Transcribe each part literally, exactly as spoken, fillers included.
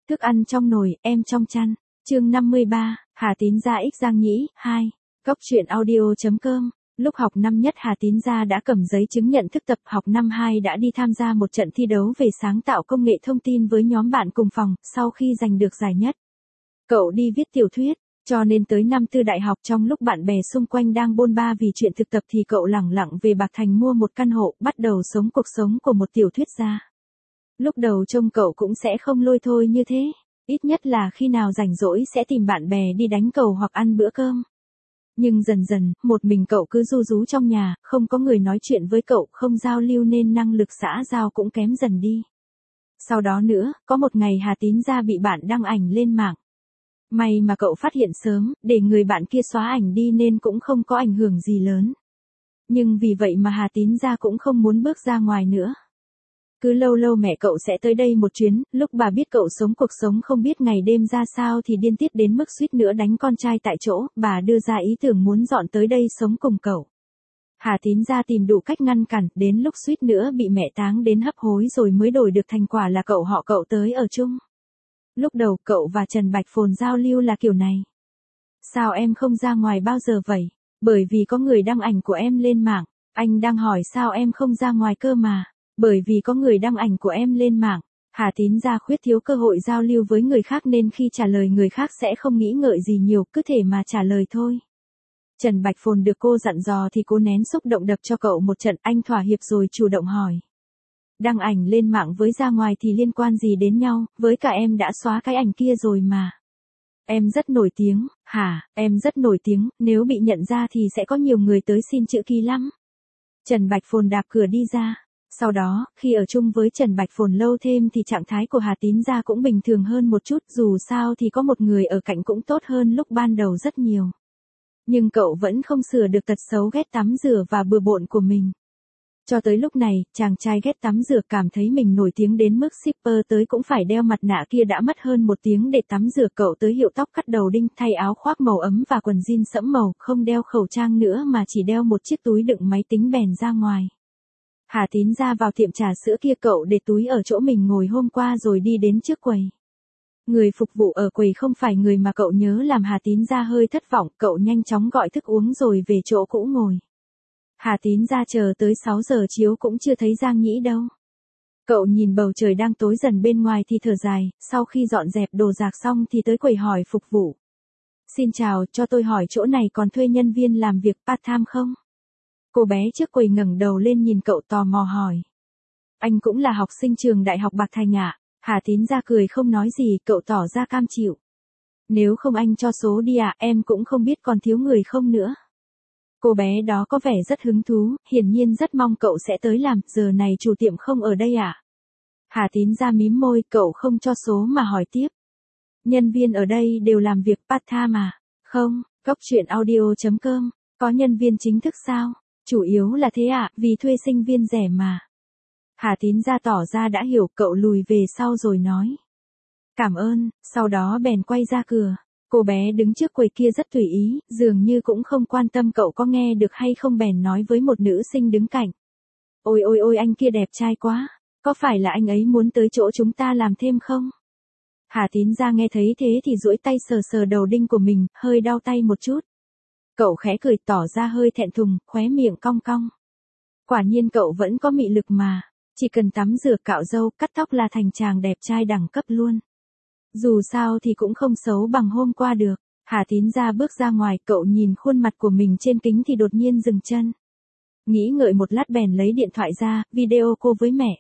Thức ăn trong nồi, em trong chăn. Chương năm mươi ba, Hà Tín Gia ích Giang Nhĩ, hai. Cốc truyện audio.com. Lúc học năm nhất Hà Tín Gia đã cầm giấy chứng nhận thức tập, học năm hai đã đi tham gia một trận thi đấu về sáng tạo công nghệ thông tin với nhóm bạn cùng phòng, sau khi giành được giải nhất. Cậu đi viết tiểu thuyết, cho nên tới năm tư đại học trong lúc bạn bè xung quanh đang bôn ba vì chuyện thực tập thì cậu lẳng lặng về Bạc Thành mua một căn hộ, bắt đầu sống cuộc sống của một tiểu thuyết gia. Lúc đầu trông cậu cũng sẽ không lôi thôi như thế, ít nhất là khi nào rảnh rỗi sẽ tìm bạn bè đi đánh cầu hoặc ăn bữa cơm. Nhưng dần dần, một mình cậu cứ ru rú trong nhà, không có người nói chuyện với cậu, không giao lưu nên năng lực xã giao cũng kém dần đi. Sau đó nữa, có một ngày Hà Tín Gia bị bạn đăng ảnh lên mạng. May mà cậu phát hiện sớm, để người bạn kia xóa ảnh đi nên cũng không có ảnh hưởng gì lớn. Nhưng vì vậy mà Hà Tín Gia cũng không muốn bước ra ngoài nữa. Cứ lâu lâu mẹ cậu sẽ tới đây một chuyến, lúc bà biết cậu sống cuộc sống không biết ngày đêm ra sao thì điên tiết đến mức suýt nữa đánh con trai tại chỗ, bà đưa ra ý tưởng muốn dọn tới đây sống cùng cậu. Hà Tín Gia tìm đủ cách ngăn cản, đến lúc suýt nữa bị mẹ táng đến hấp hối rồi mới đổi được thành quả là cậu họ cậu tới ở chung. Lúc đầu cậu và Trần Bạch Phồn giao lưu là kiểu này. Sao em không ra ngoài bao giờ vậy? Bởi vì có người đăng ảnh của em lên mạng. Anh đang hỏi sao em không ra ngoài cơ mà. Bởi vì có người đăng ảnh của em lên mạng. Hà Tín Gia khuyết thiếu cơ hội giao lưu với người khác nên khi trả lời người khác sẽ không nghĩ ngợi gì nhiều, cứ thể mà trả lời thôi. Trần Bạch Phồn được cô dặn dò thì cô nén xúc động đập cho cậu một trận, anh thỏa hiệp rồi chủ động hỏi. Đăng ảnh lên mạng với ra ngoài thì liên quan gì đến nhau, với cả em đã xóa cái ảnh kia rồi mà. Em rất nổi tiếng, hả, em rất nổi tiếng, nếu bị nhận ra thì sẽ có nhiều người tới xin chữ ký lắm. Trần Bạch Phồn đạp cửa đi ra. Sau đó, khi ở chung với Trần Bạch Phồn lâu thêm thì trạng thái của Hà Tín Gia cũng bình thường hơn một chút, dù sao thì có một người ở cạnh cũng tốt hơn lúc ban đầu rất nhiều. Nhưng cậu vẫn không sửa được tật xấu ghét tắm rửa và bừa bộn của mình. Cho tới lúc này, chàng trai ghét tắm rửa cảm thấy mình nổi tiếng đến mức shipper tới cũng phải đeo mặt nạ kia đã mất hơn một tiếng để tắm rửa, cậu tới hiệu tóc cắt đầu đinh, thay áo khoác màu ấm và quần jean sẫm màu, không đeo khẩu trang nữa mà chỉ đeo một chiếc túi đựng máy tính bèn ra ngoài. Hà Tín Gia vào tiệm trà sữa kia, cậu để túi ở chỗ mình ngồi hôm qua rồi đi đến trước quầy. Người phục vụ ở quầy không phải người mà cậu nhớ làm Hà Tín Gia hơi thất vọng, cậu nhanh chóng gọi thức uống rồi về chỗ cũ ngồi. Hà Tín Gia chờ tới sáu giờ chiếu cũng chưa thấy Giang Nhĩ đâu. Cậu nhìn bầu trời đang tối dần bên ngoài thì thở dài, sau khi dọn dẹp đồ đạc xong thì tới quầy hỏi phục vụ. Xin chào, cho tôi hỏi chỗ này còn thuê nhân viên làm việc part-time không? Cô bé trước quầy ngẩng đầu lên nhìn cậu tò mò hỏi. Anh cũng là học sinh trường Đại học Bạc Thành ạ? À? Hà Tín Gia cười không nói gì, cậu tỏ ra cam chịu. Nếu không anh cho số đi ạ, à, em cũng không biết còn thiếu người không nữa. Cô bé đó có vẻ rất hứng thú, hiển nhiên rất mong cậu sẽ tới làm, giờ này chủ tiệm không ở đây à? Hà Tín Gia mím môi, cậu không cho số mà hỏi tiếp. Nhân viên ở đây đều làm việc part-time à? Không, cốc truyện audio.com, có nhân viên chính thức sao? Chủ yếu là thế ạ, à, vì thuê sinh viên rẻ mà. Hà Tín Gia tỏ ra đã hiểu, cậu lùi về sau rồi nói. Cảm ơn, sau đó bèn quay ra cửa. Cô bé đứng trước quầy kia rất tùy ý, dường như cũng không quan tâm cậu có nghe được hay không, bèn nói với một nữ sinh đứng cạnh. Ôi ôi ôi, anh kia đẹp trai quá, có phải là anh ấy muốn tới chỗ chúng ta làm thêm không? Hà Tín Gia nghe thấy thế thì duỗi tay sờ sờ đầu đinh của mình, hơi đau tay một chút. Cậu khẽ cười tỏ ra hơi thẹn thùng, khóe miệng cong cong. Quả nhiên cậu vẫn có mị lực mà, chỉ cần tắm rửa cạo râu, cắt tóc là thành chàng đẹp trai đẳng cấp luôn. Dù sao thì cũng không xấu bằng hôm qua được. Hà Tín Gia bước ra ngoài, cậu nhìn khuôn mặt của mình trên kính thì đột nhiên dừng chân. Nghĩ ngợi một lát bèn lấy điện thoại ra, video cô với mẹ.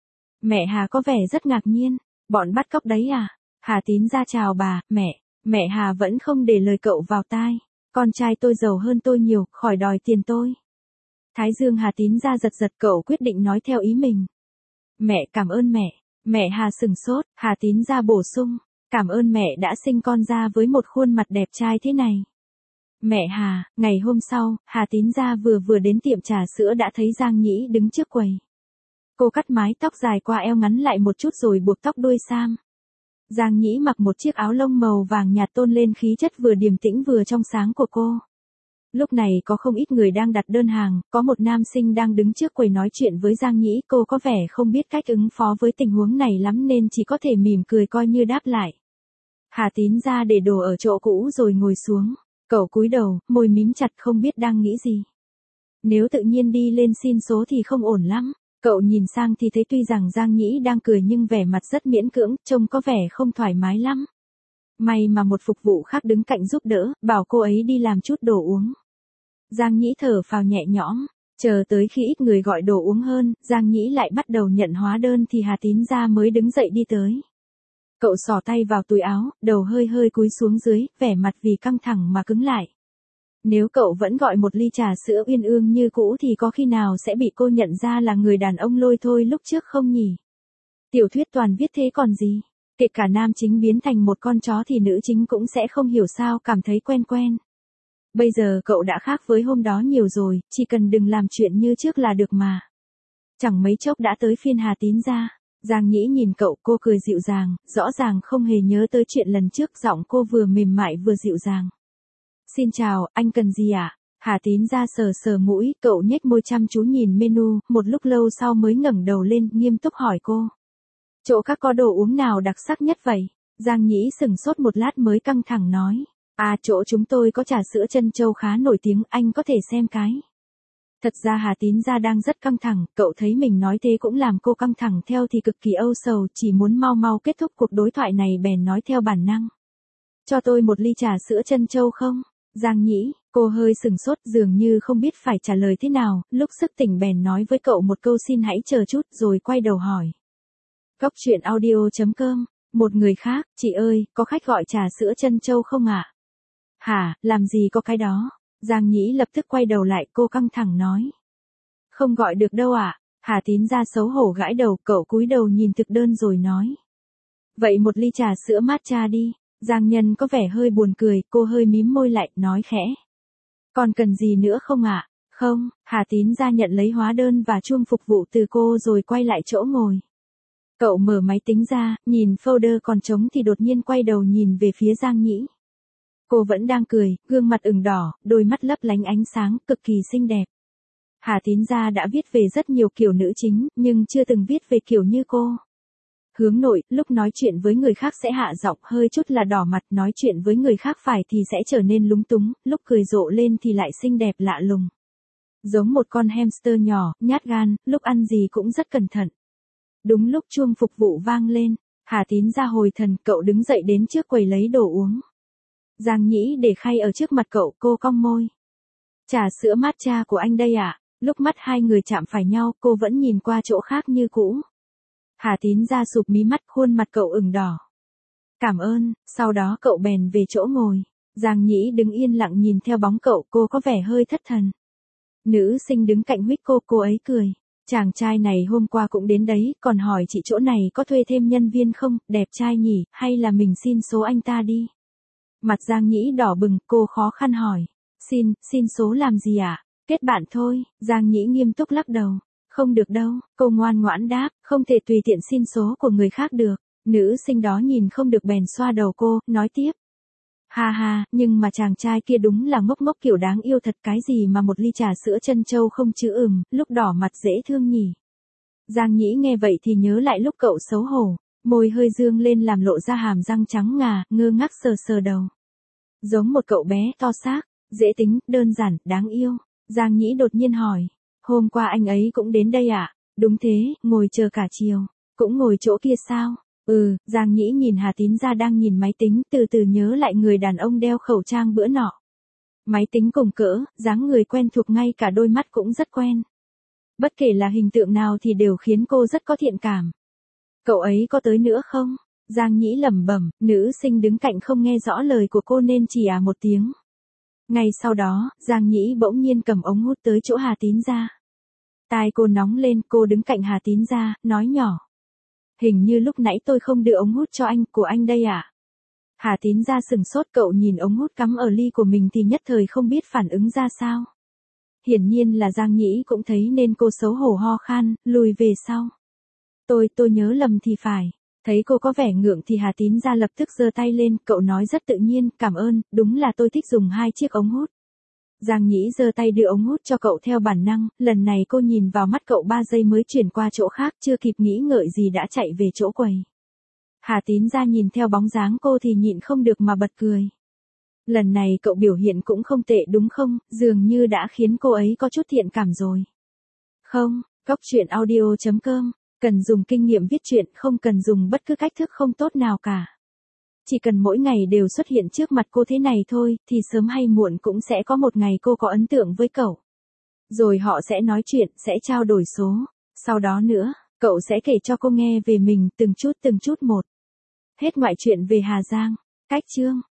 Mẹ Hà có vẻ rất ngạc nhiên, bọn bắt cóc đấy à? Hà Tín Gia chào bà, mẹ. Mẹ Hà vẫn không để lời cậu vào tai. Con trai tôi giàu hơn tôi nhiều, khỏi đòi tiền tôi. Thái dương Hà Tín Gia giật giật, cậu quyết định nói theo ý mình. Mẹ cảm ơn mẹ. Mẹ Hà sừng sốt, Hà Tín Gia bổ sung. Cảm ơn mẹ đã sinh con ra với một khuôn mặt đẹp trai thế này. Mẹ Hà, ngày hôm sau, Hà Tín Gia vừa vừa đến tiệm trà sữa đã thấy Giang Nhĩ đứng trước quầy. Cô cắt mái tóc dài qua eo ngắn lại một chút rồi buộc tóc đuôi sam. Giang Nhĩ mặc một chiếc áo lông màu vàng nhạt tôn lên khí chất vừa điềm tĩnh vừa trong sáng của cô. Lúc này có không ít người đang đặt đơn hàng, có một nam sinh đang đứng trước quầy nói chuyện với Giang Nhĩ, cô có vẻ không biết cách ứng phó với tình huống này lắm nên chỉ có thể mỉm cười coi như đáp lại. Hà Tín ra để đồ ở chỗ cũ rồi ngồi xuống, cậu cúi đầu, môi mím chặt không biết đang nghĩ gì. Nếu tự nhiên đi lên xin số thì không ổn lắm. Cậu nhìn sang thì thấy tuy rằng Giang Nhĩ đang cười nhưng vẻ mặt rất miễn cưỡng, trông có vẻ không thoải mái lắm. May mà một phục vụ khác đứng cạnh giúp đỡ, bảo cô ấy đi làm chút đồ uống. Giang Nhĩ thở phào nhẹ nhõm, chờ tới khi ít người gọi đồ uống hơn, Giang Nhĩ lại bắt đầu nhận hóa đơn thì Hà Tín ra mới đứng dậy đi tới. Cậu xỏ tay vào túi áo, đầu hơi hơi cúi xuống dưới, vẻ mặt vì căng thẳng mà cứng lại. Nếu cậu vẫn gọi một ly trà sữa uyên ương như cũ thì có khi nào sẽ bị cô nhận ra là người đàn ông lôi thôi lúc trước không nhỉ? Tiểu thuyết toàn viết thế còn gì? Kể cả nam chính biến thành một con chó thì nữ chính cũng sẽ không hiểu sao cảm thấy quen quen. Bây giờ cậu đã khác với hôm đó nhiều rồi, chỉ cần đừng làm chuyện như trước là được mà. Chẳng mấy chốc đã tới phiên Hà Tín ra. Giang Nhĩ nhìn cậu, cô cười dịu dàng, rõ ràng không hề nhớ tới chuyện lần trước, giọng cô vừa mềm mại vừa dịu dàng. Xin chào, anh cần gì ạ? À? Hà Tín ra sờ sờ mũi, cậu nhếch môi chăm chú nhìn menu, một lúc lâu sau mới ngẩng đầu lên, nghiêm túc hỏi cô. Chỗ các có đồ uống nào đặc sắc nhất vậy? Giang Nhĩ sừng sốt một lát mới căng thẳng nói. À, chỗ chúng tôi có trà sữa Trân Châu khá nổi tiếng, anh có thể xem cái. Thật ra Hà Tín ra đang rất căng thẳng, cậu thấy mình nói thế cũng làm cô căng thẳng theo thì cực kỳ âu sầu, chỉ muốn mau mau kết thúc cuộc đối thoại này bèn nói theo bản năng. Cho tôi một ly trà sữa Trân Châu không? Giang Nhĩ, cô hơi sừng sốt dường như không biết phải trả lời thế nào, lúc sức tỉnh bèn nói với cậu một câu xin hãy chờ chút rồi quay đầu hỏi. Góc truyện audio chấm com, một người khác, chị ơi, có khách gọi trà sữa Trân Châu không ạ? À? Hả, làm gì có cái đó? Giang Nhĩ lập tức quay đầu lại, cô căng thẳng nói. Không gọi được đâu ạ. À? Hà Tín ra xấu hổ gãi đầu, cậu cúi đầu nhìn thực đơn rồi nói. Vậy một ly trà sữa matcha đi. Giang Nhân có vẻ hơi buồn cười, cô hơi mím môi lại, nói khẽ. Còn cần gì nữa không ạ? À? Không, Hà Tín ra nhận lấy hóa đơn và chuông phục vụ từ cô rồi quay lại chỗ ngồi. Cậu mở máy tính ra, nhìn folder còn trống thì đột nhiên quay đầu nhìn về phía Giang Nhĩ. Cô vẫn đang cười, gương mặt ửng đỏ, đôi mắt lấp lánh ánh sáng, cực kỳ xinh đẹp. Hà Tín ra đã viết về rất nhiều kiểu nữ chính, nhưng chưa từng viết về kiểu như cô. Hướng nội, lúc nói chuyện với người khác sẽ hạ giọng hơi chút là đỏ mặt, nói chuyện với người khác phải thì sẽ trở nên lúng túng, lúc cười rộ lên thì lại xinh đẹp lạ lùng. Giống một con hamster nhỏ, nhát gan, lúc ăn gì cũng rất cẩn thận. Đúng lúc chuông phục vụ vang lên, Hà Tín ra hồi thần, cậu đứng dậy đến trước quầy lấy đồ uống. Giang Nhĩ để khay ở trước mặt cậu, cô cong môi. Trà sữa matcha của anh đây ạ. À? Lúc mắt hai người chạm phải nhau, cô vẫn nhìn qua chỗ khác như cũ. Hà Tín ra sụp mí mắt, khuôn mặt cậu ửng đỏ. Cảm ơn, sau đó cậu bèn về chỗ ngồi. Giang Nhĩ đứng yên lặng nhìn theo bóng cậu, cô có vẻ hơi thất thần. Nữ sinh đứng cạnh huých cô, cô ấy cười. Chàng trai này hôm qua cũng đến đấy, còn hỏi chị chỗ này có thuê thêm nhân viên không, đẹp trai nhỉ, hay là mình xin số anh ta đi. Mặt Giang Nhĩ đỏ bừng, cô khó khăn hỏi. Xin, xin số làm gì ạ? À? Kết bạn thôi, Giang Nhĩ nghiêm túc lắc đầu. Không được đâu, cô ngoan ngoãn đáp, không thể tùy tiện xin số của người khác được. Nữ sinh đó nhìn không được bèn xoa đầu cô, nói tiếp. Ha ha, nhưng mà chàng trai kia đúng là ngốc ngốc kiểu đáng yêu thật, cái gì mà một ly trà sữa Trân Châu không chứ ừm, lúc đỏ mặt dễ thương nhỉ. Giang Nhĩ nghe vậy thì nhớ lại lúc cậu xấu hổ, môi hơi dương lên làm lộ ra hàm răng trắng ngà, ngơ ngác sờ sờ đầu. Giống một cậu bé to xác, dễ tính, đơn giản, đáng yêu. Giang Nhĩ đột nhiên hỏi. Hôm qua anh ấy cũng đến đây à? Đúng thế, ngồi chờ cả chiều. Cũng ngồi chỗ kia sao? Ừ, Giang Nhĩ nhìn Hà Tín ra đang nhìn máy tính, từ từ nhớ lại người đàn ông đeo khẩu trang bữa nọ. Máy tính cùng cỡ, dáng người quen thuộc, ngay cả đôi mắt cũng rất quen. Bất kể là hình tượng nào thì đều khiến cô rất có thiện cảm. Cậu ấy có tới nữa không? Giang Nhĩ lẩm bẩm, nữ sinh đứng cạnh không nghe rõ lời của cô nên chỉ à một tiếng. Ngay sau đó, Giang Nhĩ bỗng nhiên cầm ống hút tới chỗ Hà Tín ra. Tai cô nóng lên, cô đứng cạnh Hà Tín ra, nói nhỏ. Hình như lúc nãy tôi không đưa ống hút cho anh, của anh đây à? Hà Tín ra sừng sốt, cậu nhìn ống hút cắm ở ly của mình thì nhất thời không biết phản ứng ra sao. Hiển nhiên là Giang Nhĩ cũng thấy nên cô xấu hổ ho khan, lùi về sau. Tôi, tôi nhớ lầm thì phải. Thấy cô có vẻ ngượng thì Hà Tín ra lập tức giơ tay lên, cậu nói rất tự nhiên, cảm ơn, đúng là tôi thích dùng hai chiếc ống hút. Giang Nhĩ giơ tay đưa ống hút cho cậu theo bản năng, lần này cô nhìn vào mắt cậu ba giây mới chuyển qua chỗ khác, chưa kịp nghĩ ngợi gì đã chạy về chỗ quầy. Hà Tín Gia nhìn theo bóng dáng cô thì nhịn không được mà bật cười. Lần này cậu biểu hiện cũng không tệ đúng không, dường như đã khiến cô ấy có chút thiện cảm rồi. Không, Cốc truyện audio chấm com, cần dùng kinh nghiệm viết truyện, không cần dùng bất cứ cách thức không tốt nào cả. Chỉ cần mỗi ngày đều xuất hiện trước mặt cô thế này thôi, thì sớm hay muộn cũng sẽ có một ngày cô có ấn tượng với cậu. Rồi họ sẽ nói chuyện, sẽ trao đổi số. Sau đó nữa, cậu sẽ kể cho cô nghe về mình từng chút từng chút một. Hết ngoại truyện về Hà Giang. Cách chương.